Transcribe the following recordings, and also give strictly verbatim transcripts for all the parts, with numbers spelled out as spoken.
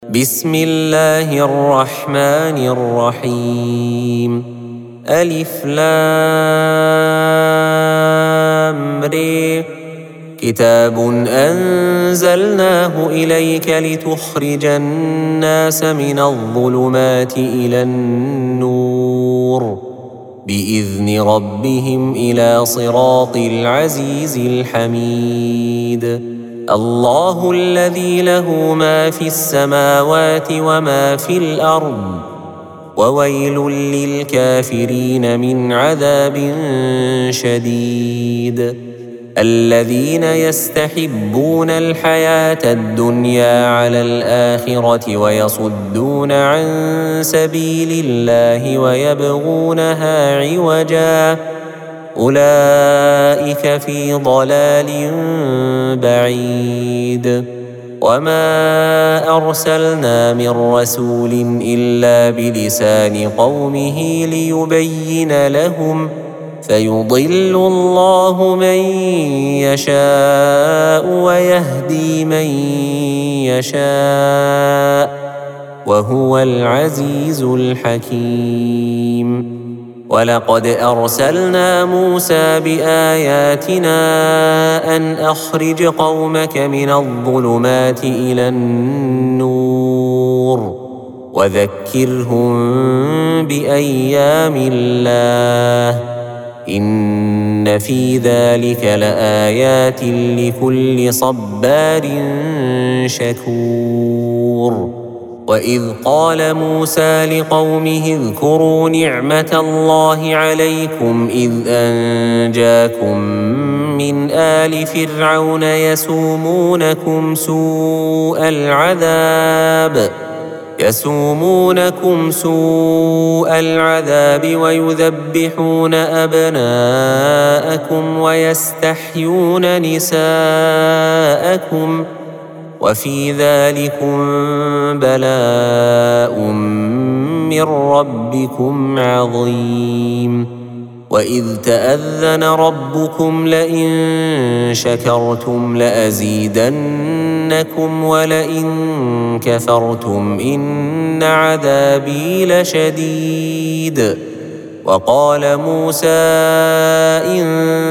بسم الله الرحمن الرحيم. ألف لام ر. كتاب أنزلناه إليك لتخرج الناس من الظلمات إلى النور بإذن ربهم إلى صراط العزيز الحميد. الله الذي له ما في السماوات وما في الأرض، وويل للكافرين من عذاب شديد. الذين يستحبون الحياة الدنيا على الآخرة ويصدون عن سبيل الله ويبغونها عوجا، أولئك في ضلال بعيد. وما أرسلنا من رسول إلا بلسان قومه ليبين لهم، فيضل الله من يشاء ويهدي من يشاء، وهو العزيز الحكيم. ولقد أرسلنا موسى بآياتنا أن أخرج قومك من الظلمات إلى النور وذكرهم بأيام الله، إن في ذلك لآيات لكل صبار شكور. وإذ قال موسى لقومه اذكروا نعمة الله عليكم إذ أنجاكم من آل فرعون يسومونكم سوء العذاب يسومونكم سوء العذاب ويذبحون أبناءكم ويستحيون نساءكم، وفي ذلكم بلاء من ربكم عظيم. وإذ تأذن ربكم لئن شكرتم لأزيدنكم ولئن كفرتم إن عذابي لشديد. وقال موسى إن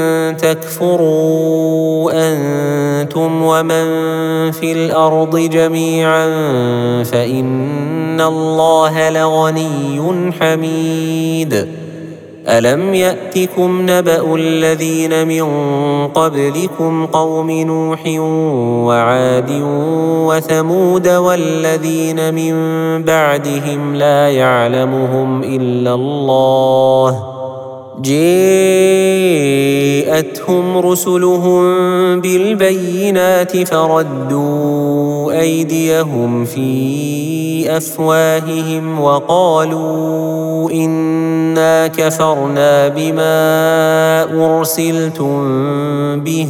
تكفروا أنتم ومن في الأرض جميعا فإن الله لغني حميد. ألم يأتكم نبأ الذين من قبلكم قوم نوح وعاد وثمود والذين من بعدهم لا يعلمهم إلا الله، جاءتهم رسلهم بالبينات فردوا أيديهم في أفواههم وقالوا إنا كفرنا بما أرسلتم به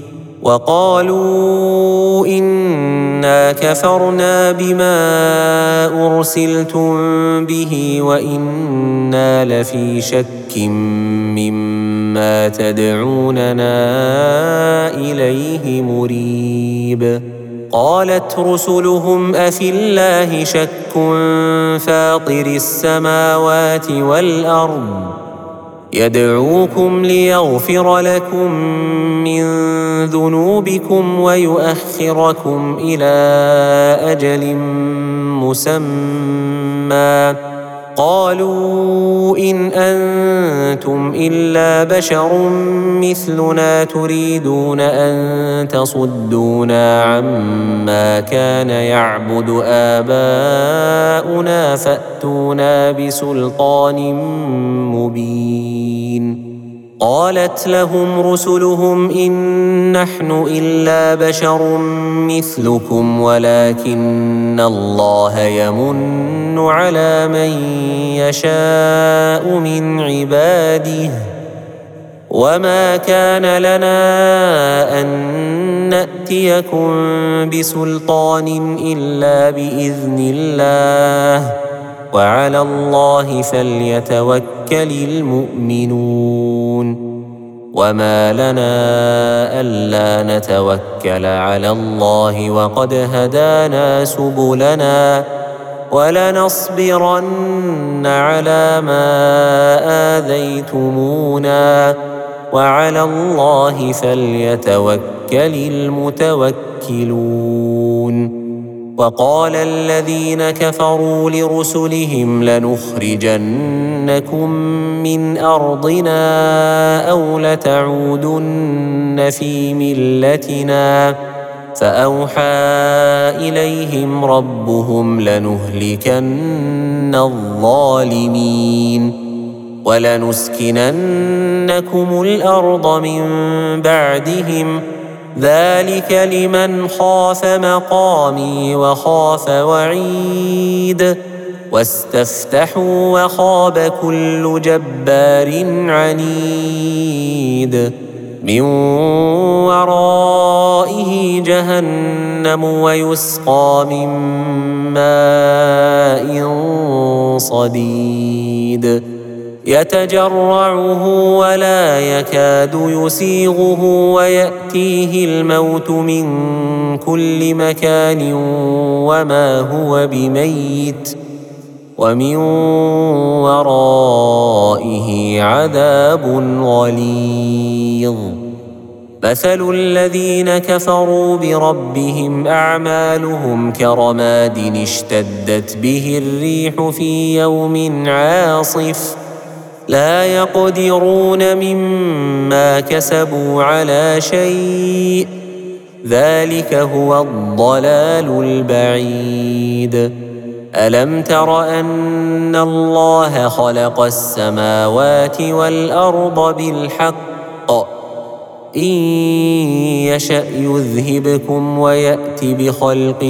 وقالوا إنا كفرنا بما أرسلتم به وإنا لفي شك مما تدعوننا إليه مريب. قالت رسلهم أفي الله شك فاطر السماوات والأرض يدعوكم ليغفر لكم من ذنوبكم ويؤخركم إلى أجل مسمى، قالوا إن أنتم إلا بشر مثلنا تريدون أن تصدونا عما كان يعبد آباؤنا فأتونا بسلطان مبين. قالت لهم رسلهم إن نحن إلا بشر مثلكم ولكن الله يمن على من يشاء من عباده، وما كان لنا أن نأتيكم بسلطان إلا بإذن الله، وعلى الله فليتوكل المؤمنون. وما لنا ألا نتوكل على الله وقد هدانا سبلنا ولنصبرن على ما آذيتمونا وعلى الله فليتوكل المتوكلون. وقال الذين كفروا لرسلهم لنخرجنكم من أرضنا أو لتعودن في ملتنا فأوحى إليهم ربهم لنهلكن الظالمين ولنسكننكم الأرض من بعدهم ذلك لمن خاف مقامي وخاف وعيد واستفتحوا وخاب كل جبار عنيد من ورائه جهنم ويسقى من ماء صديد يتجرعه ولا يكاد يسيغه ويأتيه الموت من كل مكان وما هو بميت ومن ورائه عذاب غليظ. مثل الذين كفروا بربهم أعمالهم كرماد اشتدت به الريح في يوم عاصف لا يقدرون مما كسبوا على شيء ذلك هو الضلال البعيد. ألم تر أن الله خلق السماوات والأرض بالحق إن يشأ يذهبكم ويأت بخلق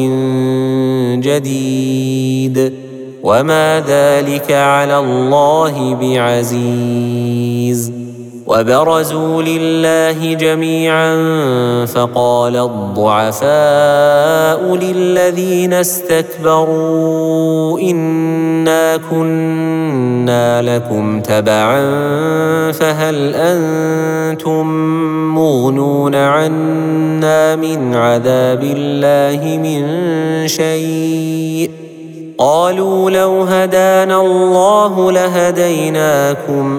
جديد وما ذلك على الله بعزيز. وبرزوا لله جميعا فقال الضعفاء للذين استكبروا إنا كنا لكم تبعا فهل أنتم مغنون عنا من عذاب الله من شيء قالوا لو هدانا الله لهديناكم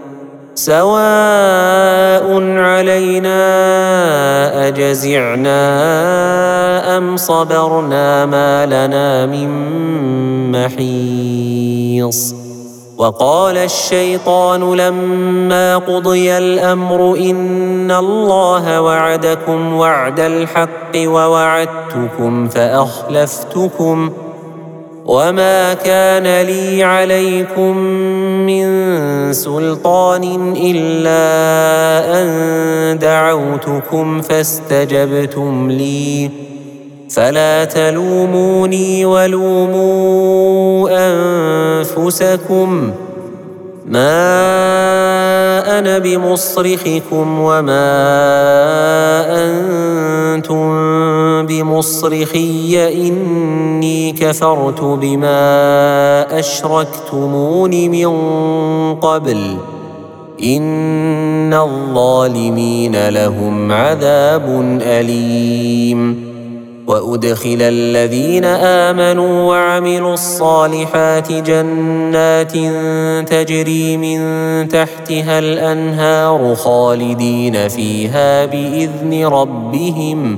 سواء علينا أجزعنا أم صبرنا ما لنا من محيص. وقال الشيطان لما قضي الأمر إن الله وعدكم وعد الحق ووعدتكم فأخلفتكم وما كان لي عليكم من سلطان إلا أن دعوتكم فاستجبتم لي فلا تلوموني ولوموا أنفسكم ما أنا بمصرخكم وما أنتم بمصرخي إني كفرت بما أشركتمون من قبل إن الظالمين لهم عذاب أليم. وأدخل الذين آمنوا وعملوا الصالحات جنات تجري من تحتها الأنهار خالدين فيها بإذن ربهم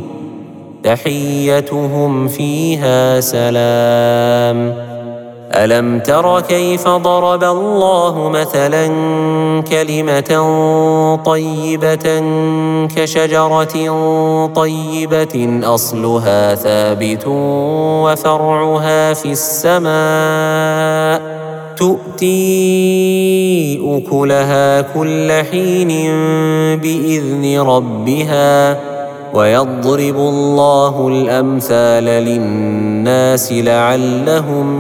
تحيتهم فيها سلام. ألم تر كيف ضرب الله مثلا كلمة طيبة كشجرة طيبة أصلها ثابت وفرعها في السماء تؤتي أكلها كل حين بإذن ربها ويضرب الله الأمثال للناس لعلهم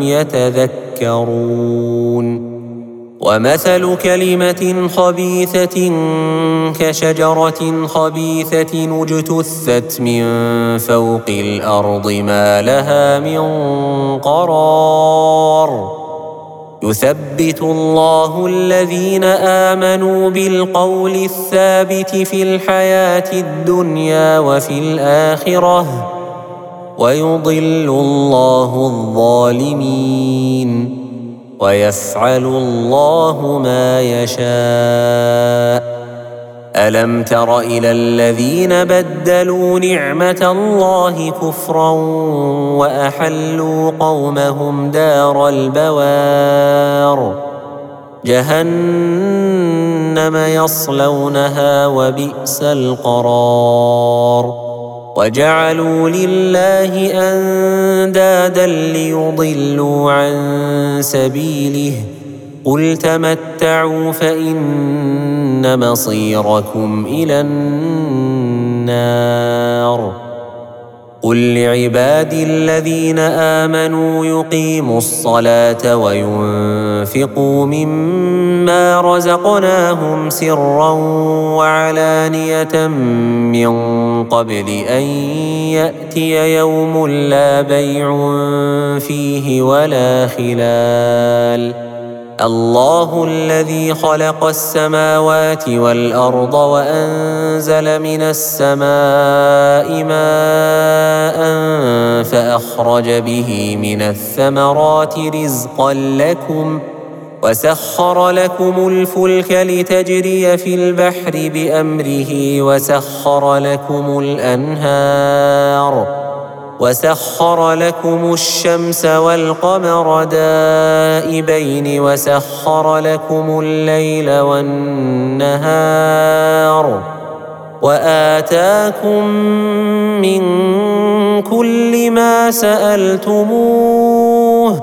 يتذكرون. ومثل كلمة خبيثة كشجرة خبيثة اجتثت من فوق الأرض ما لها من قرار يثبت الله الذين آمنوا بالقول الثابت في الحياة الدنيا وفي الآخرة ويضل الله الظالمين ويفعل الله ما يشاء. ألم تر إلى الذين بدلوا نعمة الله كفرا وأحلوا قومهم دار البوار جهنم يصلونها وبئس القرار وجعلوا لله أندادا ليضلوا عن سبيله قل تمتعوا فإن مصيركم إلى النار. قل لعبادي الذين آمنوا يقيموا الصلاة وينفقوا مما رزقناهم سرا وعلانية من قبل أن يأتي يوم لا بيع فيه ولا خلال. الله الذي خلق السماوات والأرض وأنزل من السماء ماء فأخرج به من الثمرات رزقا لكم وسخر لكم الفلك لتجري في البحر بأمره وسخر لكم الأنهار وسخر لكم الشمس والقمر دائبين وسخر لكم الليل والنهار وآتاكم من كل ما سألتموه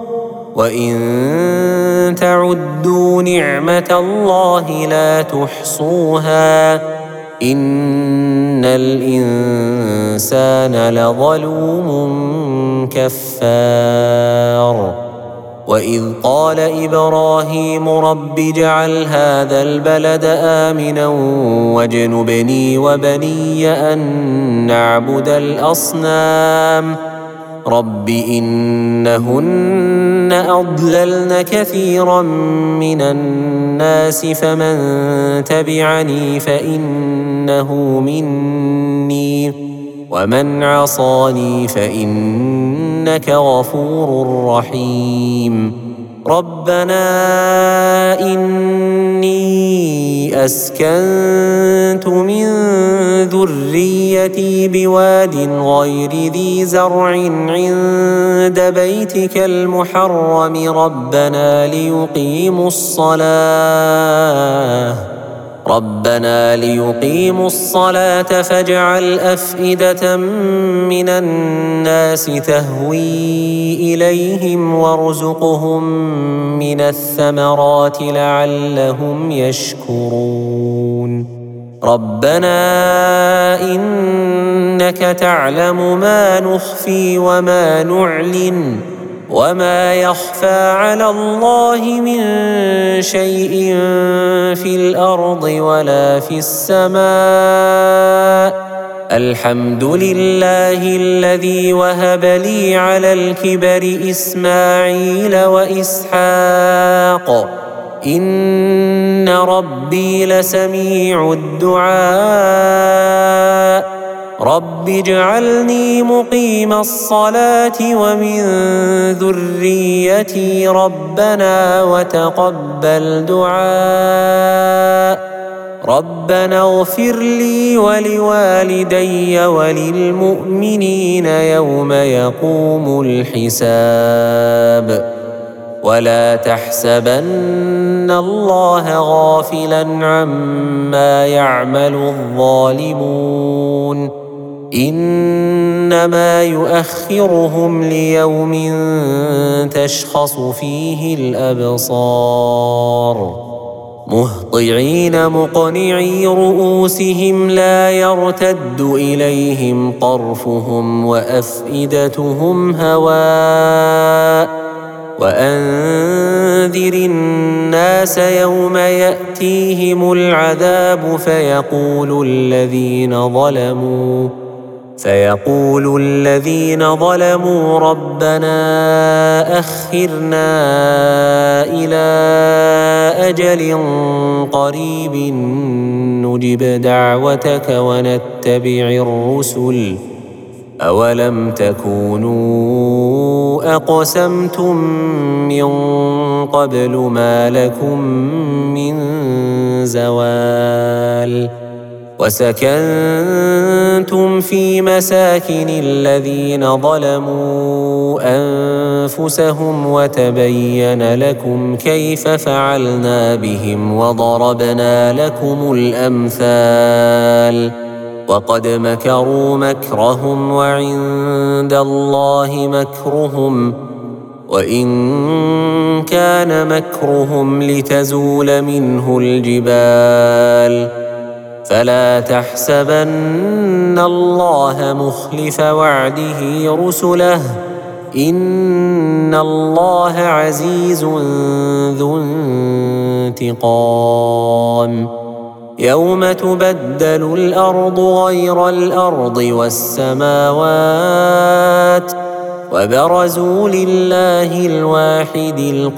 وإن تعدوا نعمة الله لا تحصوها إن الإنسان لظلوم كفار. وإذ قال إبراهيم رب اجعل هذا البلد آمنا واجنبني وبني أن نعبد الأصنام رب إنهن أضللن كثيرا من الناس فمن تبعني فإنه مني ومن عصاني فإنك غفور رحيم. ربنا إني أسكنت من ذريتي بواد غير ذي زرع عند بيتك المحرم ربنا ليقيموا الصلاة ربنا ليقيموا الصلاة فاجعل أفئدة من الناس تهوي إليهم وارزقهم من الثمرات لعلهم يشكرون. ربنا إنك تعلم ما نخفي وما نعلن وما يخفى على الله من شيء في الأرض ولا في السماء الحمد لله الذي وهب لي على الكبر إسماعيل وإسحاق إن ربي لسميع الدعاء. رب اجعلني مقيم الصلاة ومن ذريتي ربنا وتقبل دعاء. ربنا اغفر لي ولوالدي وللمؤمنين يوم يقوم الحساب. ولا تحسبن الله غافلا عما يعمل الظالمون إنما يؤخرهم ليوم تشخص فيه الأبصار مهطعين مقنعي رؤوسهم لا يرتد إليهم طرفهم وأفئدتهم هواء. وأنذر الناس يوم يأتيهم العذاب فيقول الذين ظلموا فيقول الذين ظلموا ربنا أخرنا إلى أجل قريب نجب دعوتك ونتبع الرسل أولم تكونوا أقسمتم من قبل ما لكم من زوال وسكنتم في مساكن الذين ظلموا أنفسهم وتبين لكم كيف فعلنا بهم وضربنا لكم الأمثال وقد مكروا مكرهم وعند الله مكرهم وإن كان مكرهم لتزول منه الجبال فلا تحسبن الله مخلف وعده رسله إن الله عزيز ذو انتقام يوم تبدل الأرض غير الأرض والسماوات وبرزوا لله الواحد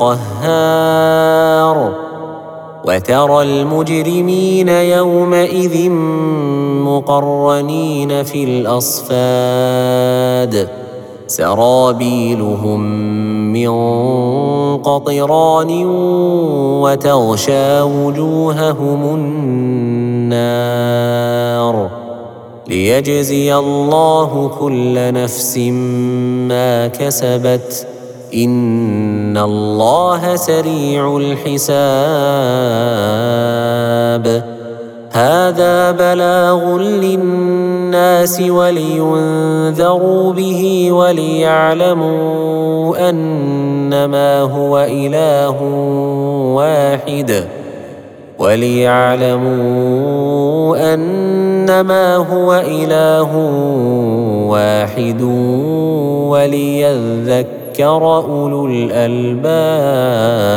القهار وترى المجرمين يومئذ مقرنين في الأصفاد سرابيلهم من قطران وتغشى وجوههم النار ليجزي الله كل نفس ما كسبت إن الله سريع الحساب هذا بلاغ للناس ولينذروا به وليعلموا أنما هو إله واحد وليعلموا أنما هو إله واحد وليذكر أولو الألباب.